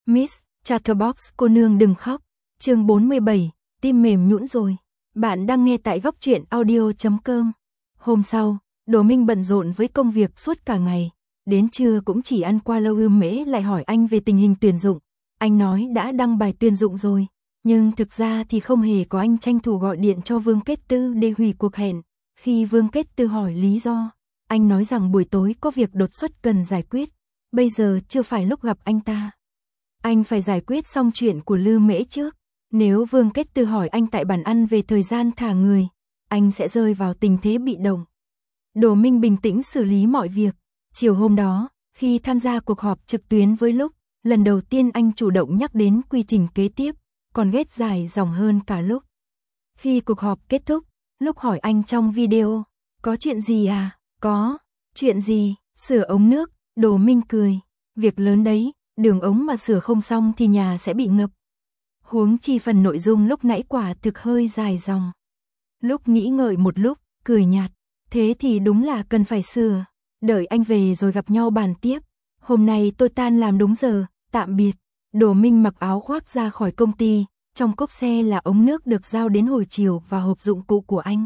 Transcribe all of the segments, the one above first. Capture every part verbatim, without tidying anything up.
Miss Chatterbox cô nương đừng khóc. Chương bốn mươi bảy, tim mềm nhũn rồi. Bạn đang nghe tại góc truyện audio chấm com. Hôm sau, Đỗ Minh bận rộn với công việc suốt cả ngày. Đến trưa cũng chỉ ăn qua lâu. Ưm Mễ lại hỏi anh về tình hình tuyển dụng. Anh nói đã đăng bài tuyển dụng rồi. Nhưng thực ra thì không hề có. Anh tranh thủ gọi điện cho Vương Kết Tư để hủy cuộc hẹn. Khi Vương Kết Tư hỏi lý do, anh nói rằng buổi tối có việc đột xuất cần giải quyết. Bây giờ chưa phải lúc gặp anh ta. Anh phải giải quyết xong chuyện của Lư Mễ trước. Nếu Vương Kết Tư hỏi anh tại bàn ăn về thời gian thả người, anh sẽ rơi vào tình thế bị động. Đỗ Minh bình tĩnh xử lý mọi việc. Chiều hôm đó, khi tham gia cuộc họp trực tuyến với Lúc, lần đầu tiên anh chủ động nhắc đến quy trình kế tiếp, còn ghét dài dòng hơn cả Lúc. Khi cuộc họp kết thúc, Lúc hỏi anh trong video, có chuyện gì à? Có, chuyện gì? Sửa ống nước. Đỗ Minh cười, việc lớn đấy, đường ống mà sửa không xong thì nhà sẽ bị ngập. Huống chi phần nội dung lúc nãy quả thực hơi dài dòng. Lúc nghĩ ngợi một lúc, cười nhạt, thế thì đúng là cần phải sửa, đợi anh về rồi gặp nhau bàn tiếp. Hôm nay tôi tan làm đúng giờ, tạm biệt. Đỗ Minh mặc áo khoác ra khỏi công ty, trong cốp xe là ống nước được giao đến hồi chiều và hộp dụng cụ của anh.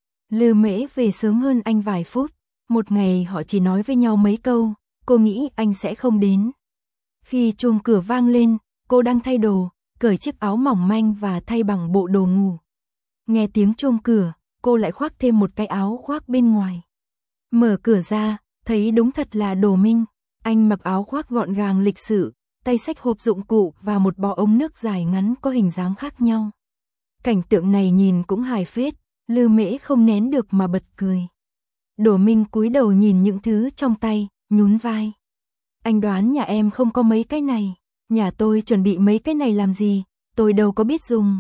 Lư Mễ về sớm hơn anh vài phút, một ngày họ chỉ nói với nhau mấy câu, cô nghĩ anh sẽ không đến. Khi chuông cửa vang lên, cô đang thay đồ, cởi chiếc áo mỏng manh và thay bằng bộ đồ ngủ. Nghe tiếng chuông cửa, cô lại khoác thêm một cái áo khoác bên ngoài. Mở cửa ra, thấy đúng thật là Đỗ Minh. Anh mặc áo khoác gọn gàng lịch sự, tay xách hộp dụng cụ và một bọ ống nước dài ngắn có hình dáng khác nhau. Cảnh tượng này nhìn cũng hài phết, Lư Mễ không nén được mà bật cười. Đỗ Minh cúi đầu nhìn những thứ trong tay, nhún vai. Anh đoán nhà em không có mấy cái này. Nhà tôi chuẩn bị mấy cái này làm gì, tôi đâu có biết dùng.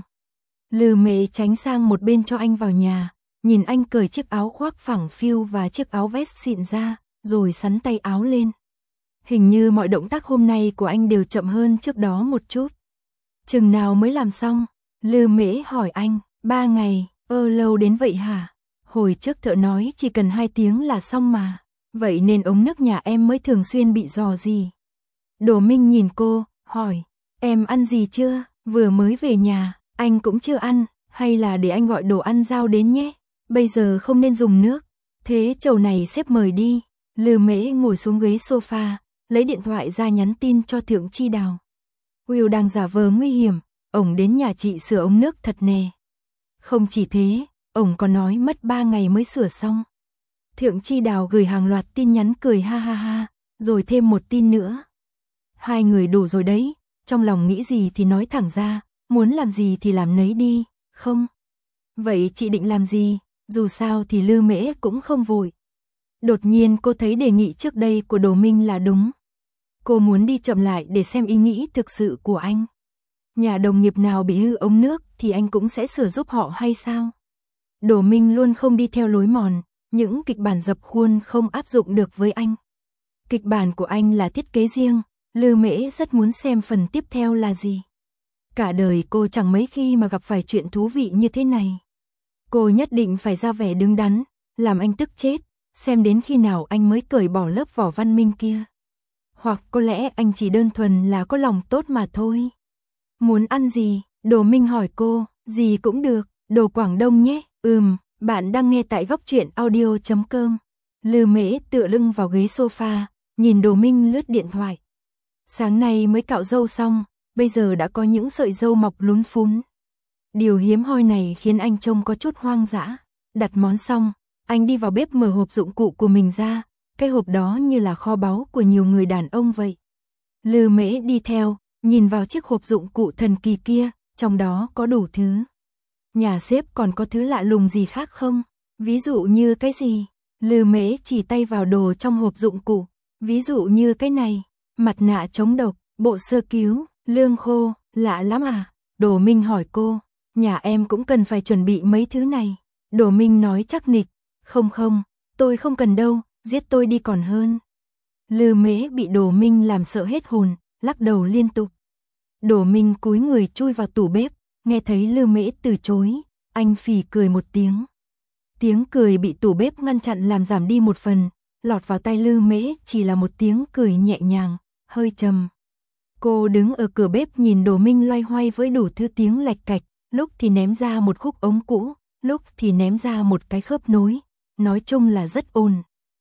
Lư Mễ tránh sang một bên cho anh vào nhà, nhìn anh cởi chiếc áo khoác phẳng phiu và chiếc áo vest xịn ra, rồi xắn tay áo lên. Hình như mọi động tác hôm nay của anh đều chậm hơn trước đó một chút. Chừng nào mới làm xong? Lư Mễ hỏi anh. Ba ngày. Ơ lâu đến vậy hả? Hồi trước thợ nói chỉ cần hai tiếng là xong mà. Vậy nên ống nước nhà em mới thường xuyên bị rò rỉ. Đỗ Minh nhìn cô, hỏi, em ăn gì chưa? Vừa mới về nhà, anh cũng chưa ăn, hay là để anh gọi đồ ăn giao đến nhé? Bây giờ không nên dùng nước. Thế chầu này xếp mời đi. Lư Mễ ngồi xuống ghế sofa, lấy điện thoại ra nhắn tin cho Thượng Chi Đào. Will đang giả vờ nguy hiểm, ổng đến nhà chị sửa ống nước thật nè. Không chỉ thế, ổng còn nói mất ba ngày mới sửa xong. Thượng Chi Đào gửi hàng loạt tin nhắn cười ha ha ha, rồi thêm một tin nữa. Hai người đủ rồi đấy, trong lòng nghĩ gì thì nói thẳng ra, muốn làm gì thì làm nấy đi, không? Vậy chị định làm gì? Dù sao thì Lư Mễ cũng không vội. Đột nhiên cô thấy đề nghị trước đây của Đỗ Minh là đúng. Cô muốn đi chậm lại để xem ý nghĩ thực sự của anh. Nhà đồng nghiệp nào bị hư ống nước thì anh cũng sẽ sửa giúp họ hay sao? Đỗ Minh luôn không đi theo lối mòn, những kịch bản dập khuôn không áp dụng được với anh. Kịch bản của anh là thiết kế riêng, Lư Mễ rất muốn xem phần tiếp theo là gì. Cả đời cô chẳng mấy khi mà gặp phải chuyện thú vị như thế này. Cô nhất định phải ra vẻ đứng đắn, làm anh tức chết, xem đến khi nào anh mới cởi bỏ lớp vỏ văn minh kia. Hoặc có lẽ anh chỉ đơn thuần là có lòng tốt mà thôi. Muốn ăn gì? Đỗ Minh hỏi cô. Gì cũng được, đồ Quảng Đông nhé. Ừm, bạn đang nghe tại góc truyện audio chấm com. Lư Mễ tựa lưng vào ghế sofa, nhìn Đỗ Minh lướt điện thoại. Sáng nay mới cạo râu xong, bây giờ đã có những sợi râu mọc lún phún. Điều hiếm hoi này khiến anh trông có chút hoang dã. Đặt món xong, anh đi vào bếp mở hộp dụng cụ của mình ra, cái hộp đó như là kho báu của nhiều người đàn ông vậy. Lư Mễ đi theo, nhìn vào chiếc hộp dụng cụ thần kỳ kia, trong đó có đủ thứ. Nhà sếp còn có thứ lạ lùng gì khác không? Ví dụ như cái gì? Lư Mễ chỉ tay vào đồ trong hộp dụng cụ. Ví dụ như cái này, mặt nạ chống độc, bộ sơ cứu, lương khô, lạ lắm à? Đỗ Minh hỏi cô, nhà em cũng cần phải chuẩn bị mấy thứ này. Đỗ Minh nói chắc nịch, không không, tôi không cần đâu, giết tôi đi còn hơn. Lư Mễ bị Đỗ Minh làm sợ hết hồn, lắc đầu liên tục. Đỗ Minh cúi người chui vào tủ bếp, nghe thấy Lư Mễ từ chối, anh phì cười một tiếng. Tiếng cười bị tủ bếp ngăn chặn làm giảm đi một phần, lọt vào tai Lư Mễ chỉ là một tiếng cười nhẹ nhàng, hơi trầm. Cô đứng ở cửa bếp nhìn Đỗ Minh loay hoay với đủ thứ tiếng lạch cạch, lúc thì ném ra một khúc ống cũ, lúc thì ném ra một cái khớp nối, nói chung là rất ồn.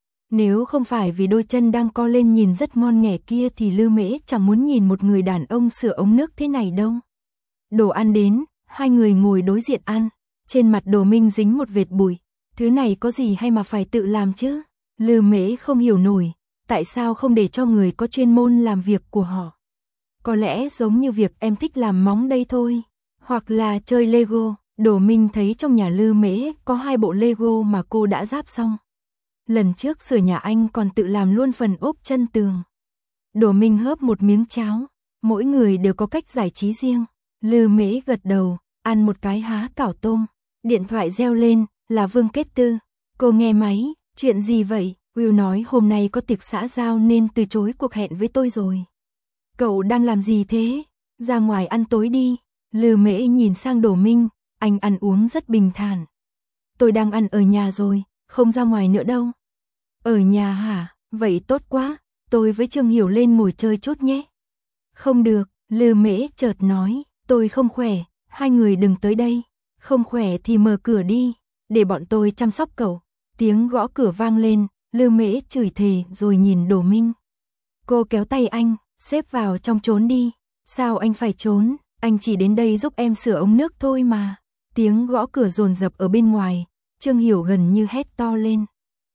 Nếu không phải vì đôi chân đang co lên nhìn rất ngon nghẻ kia thì Lư Mễ chẳng muốn nhìn một người đàn ông sửa ống nước thế này đâu. Đồ ăn đến, hai người ngồi đối diện ăn, trên mặt Đỗ Minh dính một vệt bụi, thứ này có gì hay mà phải tự làm chứ? Lư Mễ không hiểu nổi, tại sao không để cho người có chuyên môn làm việc của họ? Có lẽ giống như việc em thích làm móng đây thôi, hoặc là chơi Lego. Đỗ Minh thấy trong nhà Lư Mễ có hai bộ Lego mà cô đã ráp xong. Lần trước sửa nhà anh còn tự làm luôn phần ốp chân tường. Đỗ Minh hớp một miếng cháo, mỗi người đều có cách giải trí riêng. Lư Mễ gật đầu, ăn một cái há cảo tôm. Điện thoại reo lên, là Vương Kết Tư. Cô nghe máy, chuyện gì vậy? Will nói hôm nay có tiệc xã giao nên từ chối cuộc hẹn với tôi rồi. Cậu đang làm gì thế? Ra ngoài ăn tối đi. Lư Mễ nhìn sang Đỗ Minh, anh ăn uống rất bình thản. Tôi đang ăn ở nhà rồi, không ra ngoài nữa đâu. Ở nhà hả? Vậy tốt quá, tôi với Trương Hiểu lên ngồi chơi chút nhé. Không được, Lư Mễ chợt nói, tôi không khỏe, hai người đừng tới đây. Không khỏe thì mở cửa đi, để bọn tôi chăm sóc cậu. Tiếng gõ cửa vang lên, Lư Mễ chửi thề rồi nhìn Đỗ Minh. Cô kéo tay anh, xếp vào trong trốn đi. Sao anh phải trốn, anh chỉ đến đây giúp em sửa ống nước thôi mà. Tiếng gõ cửa dồn dập ở bên ngoài, Trương Hiểu gần như hét to lên.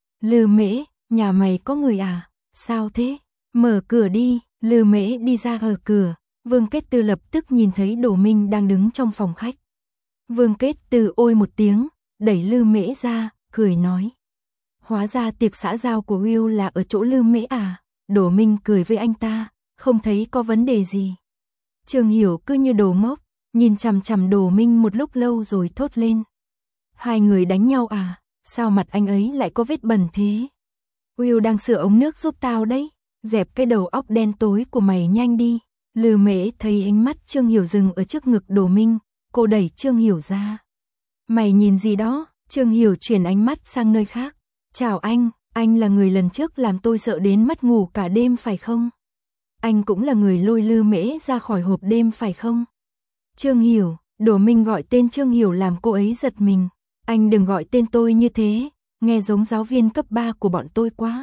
Lư Mễ, nhà mày có người à? Sao thế? Mở cửa đi. Lư Mễ đi ra ở cửa, Vương Kết Tư lập tức nhìn thấy Đỗ Minh đang đứng trong phòng khách. Vương Kết Tư ôi một tiếng, đẩy Lư Mễ ra, cười nói. Hóa ra tiệc xã giao của Will là ở chỗ Lư Mễ à? Đỗ Minh cười với anh ta, không thấy có vấn đề gì. Trương Hiểu cứ như đồ ngốc, nhìn chằm chằm Đỗ Minh một lúc lâu rồi thốt lên. Hai người đánh nhau à? Sao mặt anh ấy lại có vết bẩn thế? Will đang sửa ống nước giúp tao đấy, dẹp cái đầu óc đen tối của mày nhanh đi. Lư Mễ thấy ánh mắt Trương Hiểu dừng ở trước ngực Đỗ Minh, cô đẩy Trương Hiểu ra. Mày nhìn gì đó? Trương Hiểu chuyển ánh mắt sang nơi khác. Chào anh, anh là người lần trước làm tôi sợ đến mất ngủ cả đêm phải không? Anh cũng là người lôi Lư Mễ ra khỏi hộp đêm phải không? Trương Hiểu, Đỗ Minh gọi tên Trương Hiểu làm cô ấy giật mình. Anh đừng gọi tên tôi như thế, nghe giống giáo viên cấp ba của bọn tôi quá.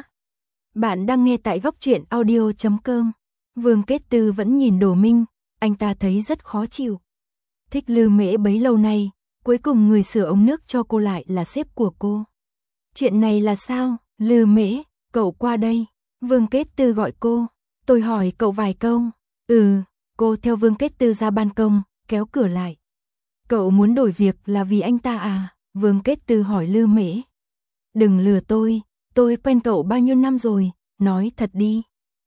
Bạn đang nghe tại góc truyện audio chấm com. Vương Kết Tư vẫn nhìn Đỗ Minh, anh ta thấy rất khó chịu. Thích Lư Mễ bấy lâu nay, cuối cùng người sửa ống nước cho cô lại là sếp của cô. Chuyện này là sao? Lư Mễ, cậu qua đây. Vương Kết Tư gọi cô. Tôi hỏi cậu vài câu. Ừ, cô theo Vương Kết Tư ra ban công, kéo cửa lại. Cậu muốn đổi việc là vì anh ta à? Vương Kết Tư hỏi Lư Mễ. Đừng lừa tôi, tôi quen cậu bao nhiêu năm rồi, nói thật đi.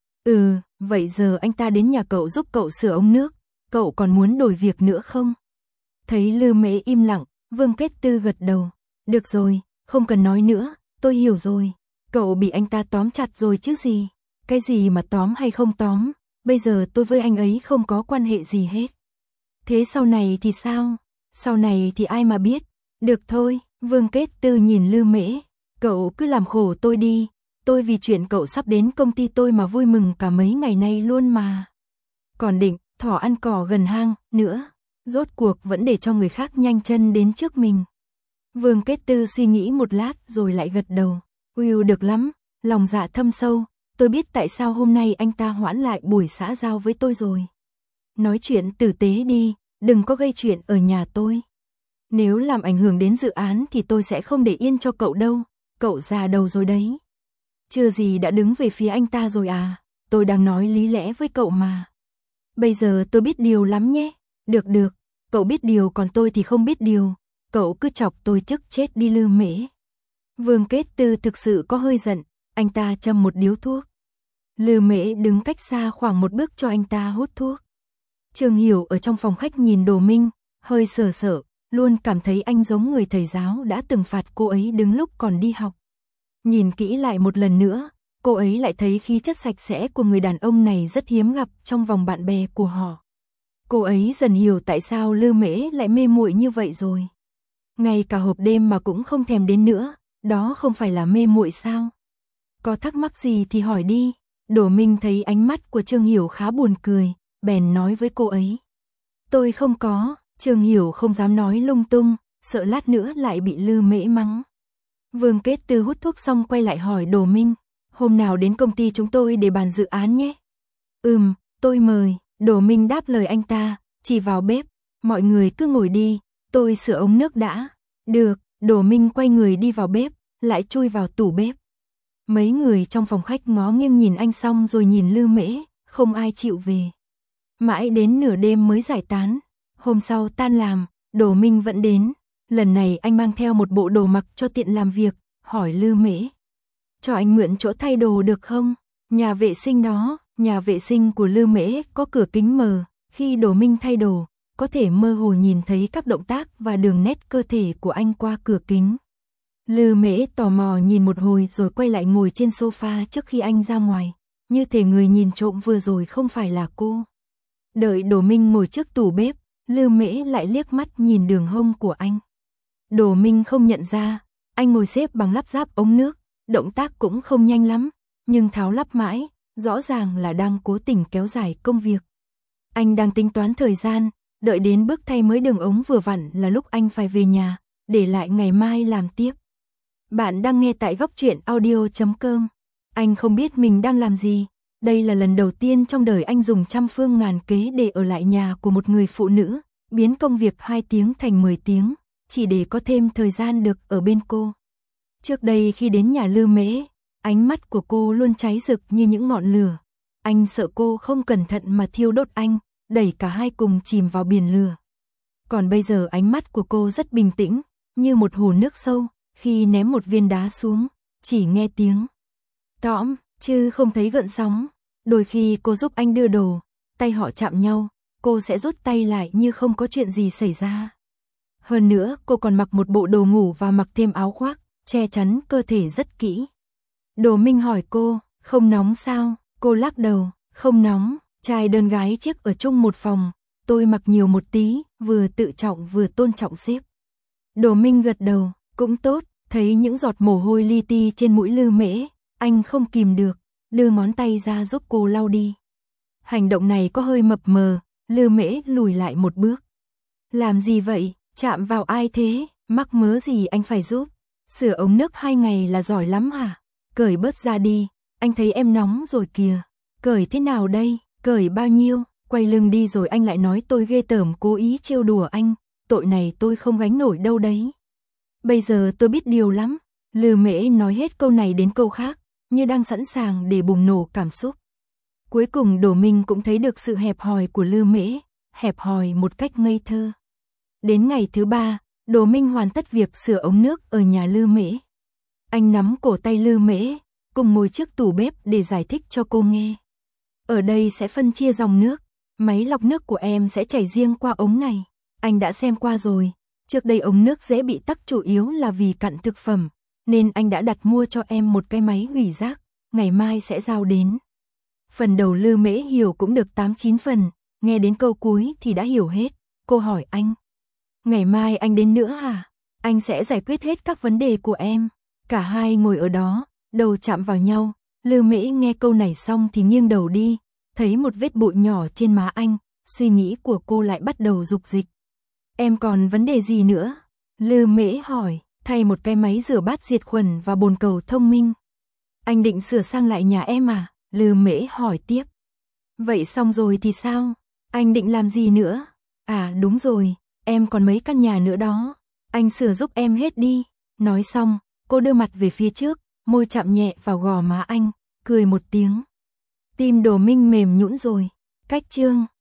Ừ, vậy giờ anh ta đến nhà cậu giúp cậu sửa ống nước, cậu còn muốn đổi việc nữa không? Thấy Lư Mễ im lặng, Vương Kết Tư gật đầu. Được rồi, không cần nói nữa, tôi hiểu rồi. Cậu bị anh ta tóm chặt rồi chứ gì? Cái gì mà tóm hay không tóm, bây giờ tôi với anh ấy không có quan hệ gì hết. Thế sau này thì sao? Sau này thì ai mà biết. Được thôi, Vương Kết Tư nhìn Lư Mễ. Cậu cứ làm khổ tôi đi, tôi vì chuyện cậu sắp đến công ty tôi mà vui mừng cả mấy ngày nay luôn mà. Còn định, thỏ ăn cỏ gần hang, nữa. Rốt cuộc vẫn để cho người khác nhanh chân đến trước mình. Vương Kết Tư suy nghĩ một lát rồi lại gật đầu. Will được lắm, lòng dạ thâm sâu, tôi biết tại sao hôm nay anh ta hoãn lại buổi xã giao với tôi rồi. Nói chuyện tử tế đi, đừng có gây chuyện ở nhà tôi. Nếu làm ảnh hưởng đến dự án thì tôi sẽ không để yên cho cậu đâu, cậu già đầu rồi đấy. Chưa gì đã đứng về phía anh ta rồi à, tôi đang nói lý lẽ với cậu mà. Bây giờ tôi biết điều lắm nhé. Được được, cậu biết điều còn tôi thì không biết điều, cậu cứ chọc tôi tức chết đi Lư Mễ. Vương Kết Tư thực sự có hơi giận, anh ta châm một điếu thuốc. Lư Mễ đứng cách xa khoảng một bước cho anh ta hút thuốc. Trương Hiểu ở trong phòng khách nhìn Đỗ Minh, hơi sợ sợ, luôn cảm thấy anh giống người thầy giáo đã từng phạt cô ấy đứng lúc còn đi học. Nhìn kỹ lại một lần nữa, cô ấy lại thấy khí chất sạch sẽ của người đàn ông này rất hiếm gặp trong vòng bạn bè của họ. Cô ấy dần hiểu tại sao Lư Mễ lại mê muội như vậy rồi. Ngay cả hộp đêm mà cũng không thèm đến nữa, đó không phải là mê muội sao? Có thắc mắc gì thì hỏi đi. Đỗ Minh thấy ánh mắt của Trương Hiểu khá buồn cười, bèn nói với cô ấy. Tôi không có, Trường Hiểu không dám nói lung tung, sợ lát nữa lại bị Lư Mễ mắng. Vương Kết Tư hút thuốc xong quay lại hỏi Đồ Minh, hôm nào đến công ty chúng tôi để bàn dự án nhé. Ừm, tôi mời, Đồ Minh đáp lời anh ta, chỉ vào bếp, mọi người cứ ngồi đi, tôi sửa ống nước đã. Được, Đồ Minh quay người đi vào bếp, lại chui vào tủ bếp. Mấy người trong phòng khách ngó nghiêng nhìn anh xong rồi nhìn Lư Mễ, không ai chịu về. Mãi đến nửa đêm mới giải tán. Hôm sau tan làm, Đồ Minh vẫn đến. Lần này anh mang theo một bộ đồ mặc cho tiện làm việc, hỏi Lư Mễ. Cho anh mượn chỗ thay đồ được không? Nhà vệ sinh đó, nhà vệ sinh của Lư Mễ có cửa kính mờ. Khi Đồ Minh thay đồ, có thể mơ hồ nhìn thấy các động tác và đường nét cơ thể của anh qua cửa kính. Lư Mễ tò mò nhìn một hồi rồi quay lại ngồi trên sofa trước khi anh ra ngoài. Như thể người nhìn trộm vừa rồi không phải là cô. Đợi Đồ Minh ngồi trước tủ bếp, Lư Mễ lại liếc mắt nhìn đường hông của anh. Đồ Minh không nhận ra, anh ngồi xếp bằng lắp ráp ống nước, động tác cũng không nhanh lắm, nhưng tháo lắp mãi, rõ ràng là đang cố tình kéo dài công việc. Anh đang tính toán thời gian, đợi đến bước thay mới đường ống vừa vặn là lúc anh phải về nhà, để lại ngày mai làm tiếp. Bạn đang nghe tại góc truyện audio chấm com. Anh không biết mình đang làm gì. Đây là lần đầu tiên trong đời anh dùng trăm phương ngàn kế để ở lại nhà của một người phụ nữ, biến công việc hai tiếng thành mười tiếng, chỉ để có thêm thời gian được ở bên cô. Trước đây khi đến nhà Lư Mễ, ánh mắt của cô luôn cháy rực như những ngọn lửa. Anh sợ cô không cẩn thận mà thiêu đốt anh, đẩy cả hai cùng chìm vào biển lửa. Còn bây giờ ánh mắt của cô rất bình tĩnh, như một hồ nước sâu, khi ném một viên đá xuống, chỉ nghe tiếng tõm, chứ không thấy gợn sóng. Đôi khi cô giúp anh đưa đồ, tay họ chạm nhau, cô sẽ rút tay lại như không có chuyện gì xảy ra. Hơn nữa, cô còn mặc một bộ đồ ngủ và mặc thêm áo khoác, che chắn cơ thể rất kỹ. Đồ Minh hỏi cô, không nóng sao? Cô lắc đầu, không nóng, trai đơn gái chiếc ở chung một phòng, tôi mặc nhiều một tí, vừa tự trọng vừa tôn trọng sếp. Đồ Minh gật đầu, cũng tốt, thấy những giọt mồ hôi li ti trên mũi Lư Mễ, anh không kìm được, đưa ngón tay ra giúp cô lau đi. Hành động này có hơi mập mờ, Lư Mễ lùi lại một bước. Làm gì vậy, chạm vào ai thế, mắc mớ gì anh phải giúp? Sửa ống nước hai ngày là giỏi lắm hả? Cởi bớt ra đi, anh thấy em nóng rồi kìa. Cởi thế nào đây, cởi bao nhiêu? Quay lưng đi rồi anh lại nói tôi ghê tởm cố ý trêu đùa anh, tội này tôi không gánh nổi đâu đấy. Bây giờ tôi biết điều lắm. Lư Mễ nói hết câu này đến câu khác, như đang sẵn sàng để bùng nổ cảm xúc. Cuối cùng Đồ Minh cũng thấy được sự hẹp hòi của Lư Mễ, hẹp hòi một cách ngây thơ. Đến ngày thứ ba, Đồ Minh hoàn tất việc sửa ống nước ở nhà Lư Mễ. Anh nắm cổ tay Lư Mễ, cùng ngồi trước tủ bếp để giải thích cho cô nghe. Ở đây sẽ phân chia dòng nước, máy lọc nước của em sẽ chảy riêng qua ống này. Anh đã xem qua rồi, trước đây ống nước dễ bị tắc chủ yếu là vì cặn thực phẩm, nên anh đã đặt mua cho em một cái máy hủy rác, ngày mai sẽ giao đến. Phần đầu Lư Mễ hiểu cũng được tám chín phần, nghe đến câu cuối thì đã hiểu hết. Cô hỏi anh, ngày mai anh đến nữa hả? Anh sẽ giải quyết hết các vấn đề của em. Cả hai ngồi ở đó, đầu chạm vào nhau. Lư Mễ nghe câu này xong thì nghiêng đầu đi, thấy một vết bụi nhỏ trên má anh, suy nghĩ của cô lại bắt đầu rục dịch. Em còn vấn đề gì nữa? Lư Mễ hỏi, thay một cái máy rửa bát diệt khuẩn và bồn cầu thông minh. Anh định sửa sang lại nhà em à? Lư Mễ hỏi tiếp. Vậy xong rồi thì sao? Anh định làm gì nữa? À đúng rồi, em còn mấy căn nhà nữa đó. Anh sửa giúp em hết đi. Nói xong, cô đưa mặt về phía trước, môi chạm nhẹ vào gò má anh, cười một tiếng. Tim Đồ Minh mềm nhũn rồi. Cách chương